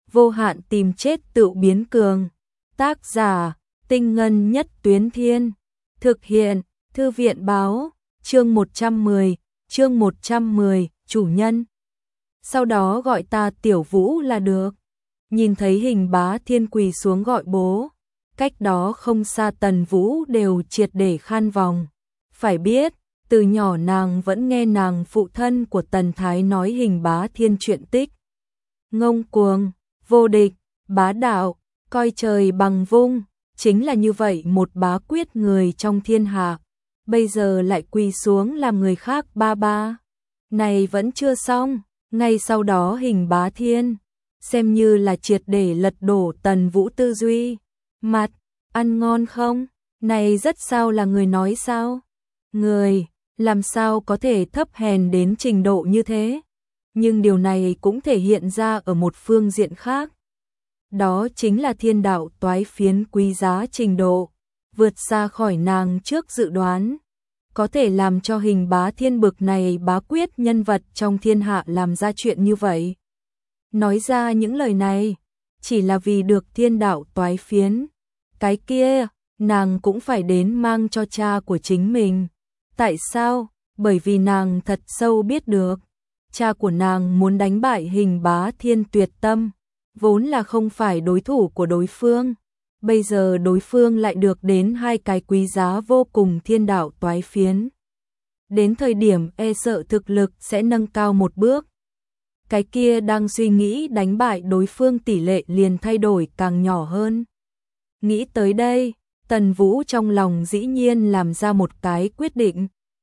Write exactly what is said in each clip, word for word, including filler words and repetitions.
vô hạn tìm chết tự biến cường. Tác giả, Tinh Ngân Nhất Tuyến Thiên. Thực hiện, Thư viện Báo, chương một trăm mười, chương một trăm mười, chủ nhân. Sau đó gọi ta Tiểu Vũ là được. Nhìn thấy Hình Bá Thiên quỳ xuống gọi bố. Cách đó không xa Tần Vũ đều triệt để khan vòng. Phải biết, từ nhỏ nàng vẫn nghe nàng phụ thân của Tần Thái nói Hình Bá Thiên chuyện tích. Ngông cuồng, vô địch, bá đạo, coi trời bằng vung, chính là như vậy một bá quyết người trong thiên hạ. Bây giờ lại quỳ xuống làm người khác ba ba. Này vẫn chưa xong, ngay sau đó Hình Bá Thiên, xem như là triệt để lật đổ Tần Vũ tư duy. Mặt, ăn ngon không? Này rất sao là người nói sao? Người, làm sao có thể thấp hèn đến trình độ như thế? Nhưng điều này cũng thể hiện ra ở một phương diện khác. Đó chính là thiên đạo toái phiến quý giá trình độ, vượt xa khỏi nàng trước dự đoán. Có thể làm cho Hình Bá Thiên bực này bá quyết nhân vật trong thiên hạ làm ra chuyện như vậy. Nói ra những lời này, chỉ là vì được thiên đạo toái phiến. Cái kia, nàng cũng phải đến mang cho cha của chính mình. Tại sao? Bởi vì nàng thật sâu biết được. Cha của nàng muốn đánh bại Hình Bá Thiên tuyệt tâm, vốn là không phải đối thủ của đối phương. Bây giờ đối phương lại được đến hai cái quý giá vô cùng thiên đạo toái phiến. Đến thời điểm e sợ thực lực sẽ nâng cao một bước. Cái kia đang suy nghĩ đánh bại đối phương tỷ lệ liền thay đổi càng nhỏ hơn. Nghĩ tới đây, Tần Vũ trong lòng dĩ nhiên làm ra một cái quyết định.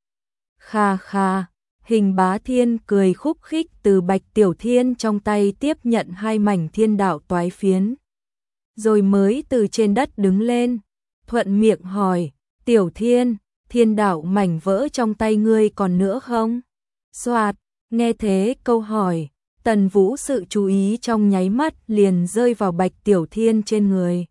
Kha kha, Hình Bá Thiên cười khúc khích từ Bạch Tiểu Thiên trong tay tiếp nhận hai mảnh thiên đạo toái phiến. Rồi mới từ trên đất đứng lên, thuận miệng hỏi, Tiểu Thiên, thiên đạo mảnh vỡ trong tay ngươi còn nữa không? Soạt, nghe thế câu hỏi, Tần Vũ sự chú ý trong nháy mắt liền rơi vào Bạch Tiểu Thiên trên người.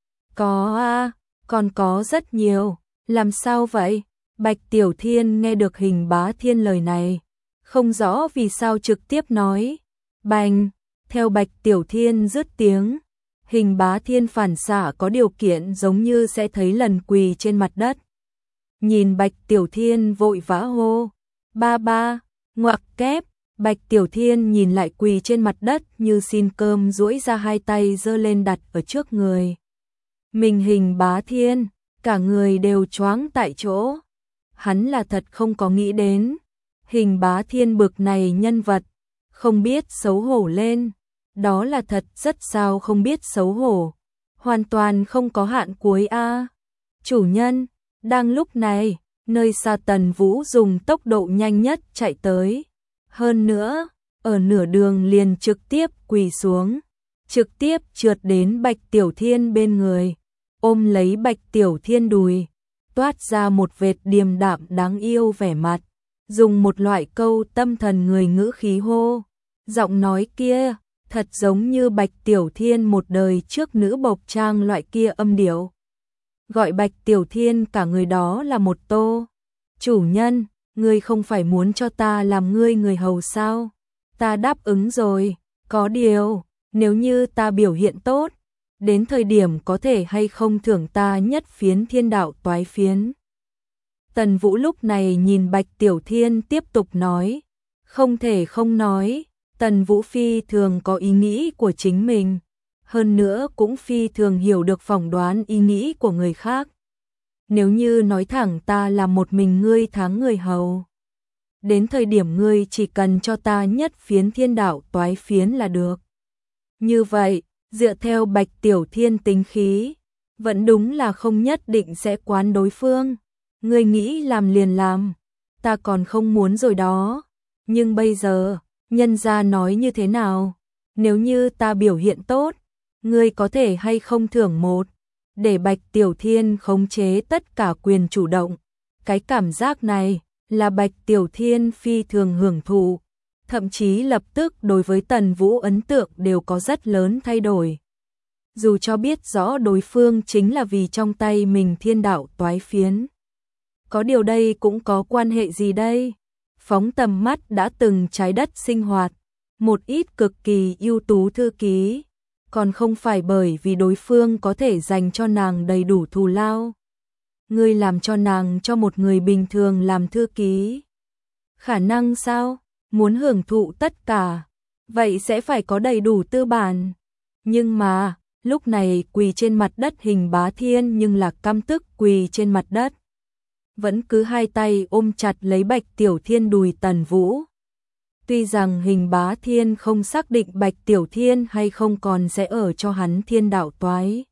Có a, à, còn có rất nhiều, làm sao vậy? Bạch Tiểu Thiên nghe được Hình Bá Thiên lời này, không rõ vì sao trực tiếp nói, bành, theo Bạch Tiểu Thiên dứt tiếng, Hình Bá Thiên phản xạ có điều kiện giống như sẽ thấy lần quỳ trên mặt đất. Nhìn Bạch Tiểu Thiên vội vã hô, ba ba, ngoặc kép, Bạch Tiểu Thiên nhìn lại quỳ trên mặt đất như xin cơm duỗi ra hai tay giơ lên đặt ở trước người. Mình Hình Bá Thiên, cả người đều choáng tại chỗ. Hắn là thật không có nghĩ đến, Hình Bá Thiên bực này nhân vật, không biết xấu hổ lên, đó là thật rất sao không biết xấu hổ, hoàn toàn không có hạn cuối a. À. Chủ nhân, đang lúc này, nơi xa Tần Vũ dùng tốc độ nhanh nhất chạy tới, hơn nữa, ở nửa đường liền trực tiếp quỳ xuống, trực tiếp trượt đến Bạch Tiểu Thiên bên người, ôm lấy Bạch Tiểu Thiên đùi. Toát ra một vệt điềm đạm đáng yêu vẻ mặt, dùng một loại câu tâm thần người ngữ khí hô, giọng nói kia, thật giống như Bạch Tiểu Thiên một đời trước nữ bộc trang loại kia âm điệu. Gọi Bạch Tiểu Thiên cả người đó là một tô. Chủ nhân, ngươi không phải muốn cho ta làm ngươi người hầu sao? Ta đáp ứng rồi, có điều, nếu như ta biểu hiện tốt, đến thời điểm có thể hay không thưởng ta nhất phiến thiên đạo toái phiến. Tần Vũ lúc này nhìn Bạch Tiểu Thiên tiếp tục nói, không thể không nói, Tần Vũ phi thường có ý nghĩ của chính mình, hơn nữa cũng phi thường hiểu được phỏng đoán ý nghĩ của người khác. Nếu như nói thẳng ta là một mình ngươi thắng người hầu, đến thời điểm ngươi chỉ cần cho ta nhất phiến thiên đạo toái phiến là được. Như vậy, dựa theo Bạch Tiểu Thiên tính khí, vẫn đúng là không nhất định sẽ quán đối phương. Ngươi nghĩ làm liền làm, ta còn không muốn rồi đó. Nhưng bây giờ, nhân gia nói như thế nào? Nếu như ta biểu hiện tốt, ngươi có thể hay không thưởng một, để Bạch Tiểu Thiên khống chế tất cả quyền chủ động. Cái cảm giác này là Bạch Tiểu Thiên phi thường hưởng thụ. Thậm chí lập tức đối với Tần Vũ ấn tượng đều có rất lớn thay đổi. Dù cho biết rõ đối phương chính là vì trong tay mình thiên đạo toái phiến. Có điều đây cũng có quan hệ gì đây? Phóng tầm mắt đã từng trái đất sinh hoạt, một ít cực kỳ ưu tú thư ký, còn không phải bởi vì đối phương có thể dành cho nàng đầy đủ thù lao. Ngươi làm cho nàng cho một người bình thường làm thư ký. Khả năng sao? Muốn hưởng thụ tất cả, vậy sẽ phải có đầy đủ tư bản. Nhưng mà, lúc này quỳ trên mặt đất Hình Bá Thiên nhưng là căm tức quỳ trên mặt đất. Vẫn cứ hai tay ôm chặt lấy Bạch Tiểu Thiên đùi Tần Vũ. Tuy rằng Hình Bá Thiên không xác định Bạch Tiểu Thiên hay không còn sẽ ở cho hắn thiên đạo toái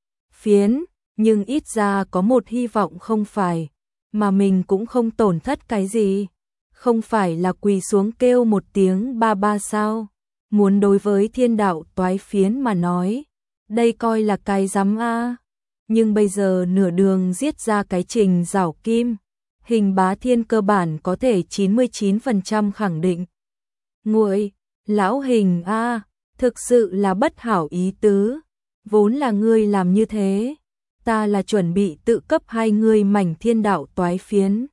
phiến, nhưng ít ra có một hy vọng không phải, mà mình cũng không tổn thất cái gì. Không phải là quỳ xuống kêu một tiếng ba ba sao, muốn đối với thiên đạo toái phiến mà nói, đây coi là cái rắm a. Nhưng bây giờ nửa đường giết ra cái Trình Giảo Kim, Hình Bá Thiên cơ bản có thể chín mươi chín phần trăm khẳng định. Nguội, lão Hình a, thực sự là bất hảo ý tứ, vốn là ngươi làm như thế, ta là chuẩn bị tự cấp hai ngươi mảnh thiên đạo toái phiến.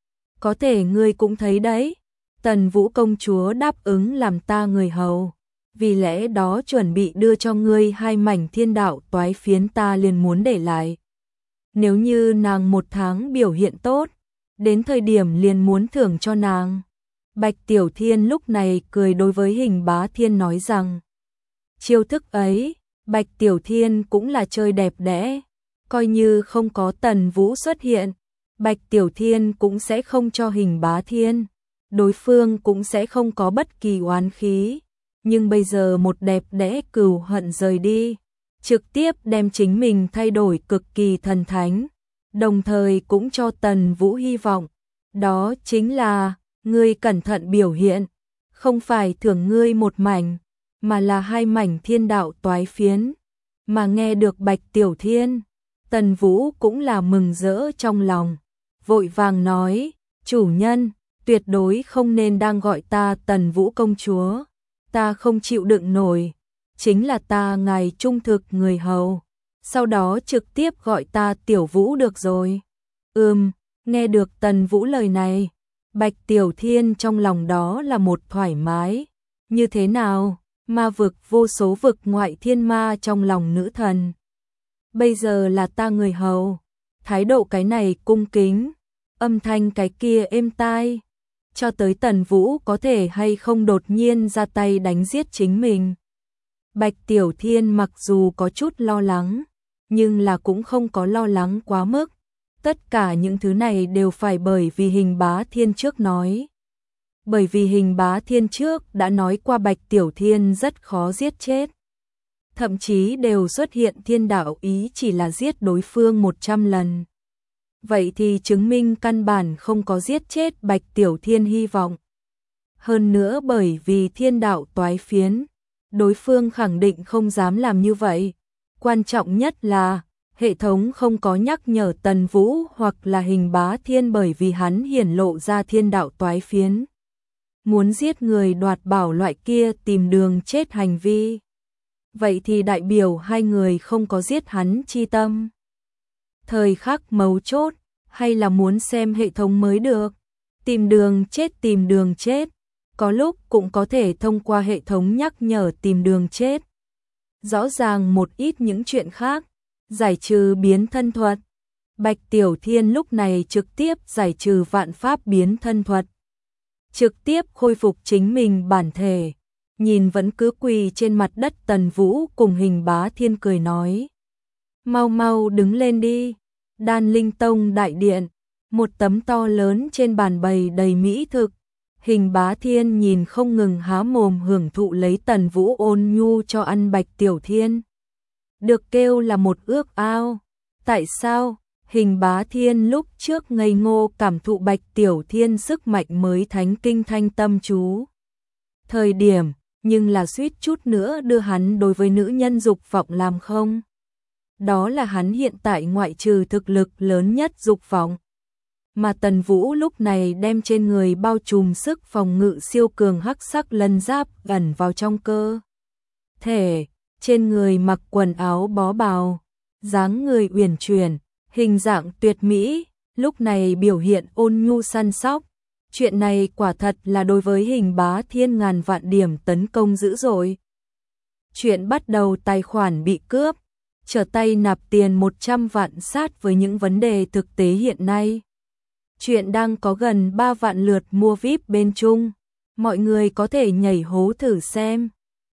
Có thể ngươi cũng thấy đấy, Tần Vũ công chúa đáp ứng làm ta người hầu, vì lẽ đó chuẩn bị đưa cho ngươi hai mảnh thiên đạo toái phiến ta liền muốn để lại. Nếu như nàng một tháng biểu hiện tốt, đến thời điểm liền muốn thưởng cho nàng. Bạch Tiểu Thiên lúc này cười đối với Hình Bá Thiên nói rằng, chiêu thức ấy, Bạch Tiểu Thiên cũng là chơi đẹp đẽ, coi như không có Tần Vũ xuất hiện, Bạch Tiểu Thiên cũng sẽ không cho Hình Bá Thiên, đối phương cũng sẽ không có bất kỳ oán khí. Nhưng bây giờ một đẹp đẽ cừu hận rời đi, trực tiếp đem chính mình thay đổi cực kỳ thần thánh, đồng thời cũng cho Tần Vũ hy vọng, đó chính là, ngươi cẩn thận biểu hiện, không phải thưởng ngươi một mảnh, mà là hai mảnh thiên đạo toái phiến. Mà nghe được Bạch Tiểu Thiên, Tần Vũ cũng là mừng rỡ trong lòng, vội vàng nói, chủ nhân, tuyệt đối không nên đang gọi ta Tần Vũ công chúa, ta không chịu đựng nổi, chính là ta ngài trung thực người hầu, sau đó trực tiếp gọi ta Tiểu Vũ được rồi. Ừm, nghe được Tần Vũ lời này, Bạch Tiểu Thiên trong lòng đó là một thoải mái, như thế nào, ma vực vô số vực ngoại thiên ma trong lòng nữ thần. Bây giờ là ta người hầu, thái độ cái này cung kính, âm thanh cái kia êm tai, cho tới Tần Vũ có thể hay không đột nhiên ra tay đánh giết chính mình. Bạch Tiểu Thiên mặc dù có chút lo lắng, nhưng là cũng không có lo lắng quá mức. Tất cả những thứ này đều phải bởi vì Hình Bá Thiên trước nói. Bởi vì Hình Bá Thiên trước đã nói qua Bạch Tiểu Thiên rất khó giết chết. Thậm chí đều xuất hiện thiên đạo ý chỉ là giết đối phương một trăm lần. Vậy thì chứng minh căn bản không có giết chết Bạch Tiểu Thiên hy vọng. Hơn nữa bởi vì thiên đạo toái phiến, đối phương khẳng định không dám làm như vậy. Quan trọng nhất là, hệ thống không có nhắc nhở Tần Vũ hoặc là Hình Bá Thiên bởi vì hắn hiển lộ ra thiên đạo toái phiến. Muốn giết người đoạt bảo loại kia tìm đường chết hành vi. Vậy thì đại biểu hai người không có giết hắn chi tâm. Thời khắc mấu chốt, hay là muốn xem hệ thống mới được. Tìm đường chết tìm đường chết, có lúc cũng có thể thông qua hệ thống nhắc nhở tìm đường chết. Rõ ràng một ít những chuyện khác, giải trừ biến thân thuật. Bạch Tiểu Thiên lúc này trực tiếp giải trừ vạn pháp biến thân thuật. Trực tiếp khôi phục chính mình bản thể, nhìn vẫn cứ quỳ trên mặt đất Tần Vũ cùng Hình Bá Thiên cười nói. Mau mau đứng lên đi, Đan Linh Tông đại điện, một tấm to lớn trên bàn bày đầy mỹ thực. Hình Bá Thiên nhìn không ngừng há mồm hưởng thụ lấy Tần Vũ ôn nhu cho ăn Bạch Tiểu Thiên. Được kêu là một ước ao. Tại sao? Hình Bá Thiên lúc trước ngây ngô cảm thụ Bạch Tiểu Thiên sức mạnh mới thánh kinh thanh tâm chú. Thời điểm, nhưng là suýt chút nữa đưa hắn đối với nữ nhân dục vọng làm không. Đó là hắn hiện tại ngoại trừ thực lực lớn nhất dục vọng. Mà Tần Vũ lúc này đem trên người bao trùm sức phòng ngự siêu cường hắc sắc lân giáp ẩn vào trong cơ thể, trên người mặc quần áo bó bào, dáng người uyển chuyển, hình dạng tuyệt mỹ, lúc này biểu hiện ôn nhu săn sóc. Chuyện này quả thật là đối với Hình Bá Thiên ngàn vạn điểm tấn công dữ dội. Chuyện bắt đầu tài khoản bị cướp, trở tay nạp tiền một trăm vạn sát với những vấn đề thực tế hiện nay. Chuyện đang có gần ba vạn lượt mua vi ai pi bên Trung. Mọi người có thể nhảy hố thử xem.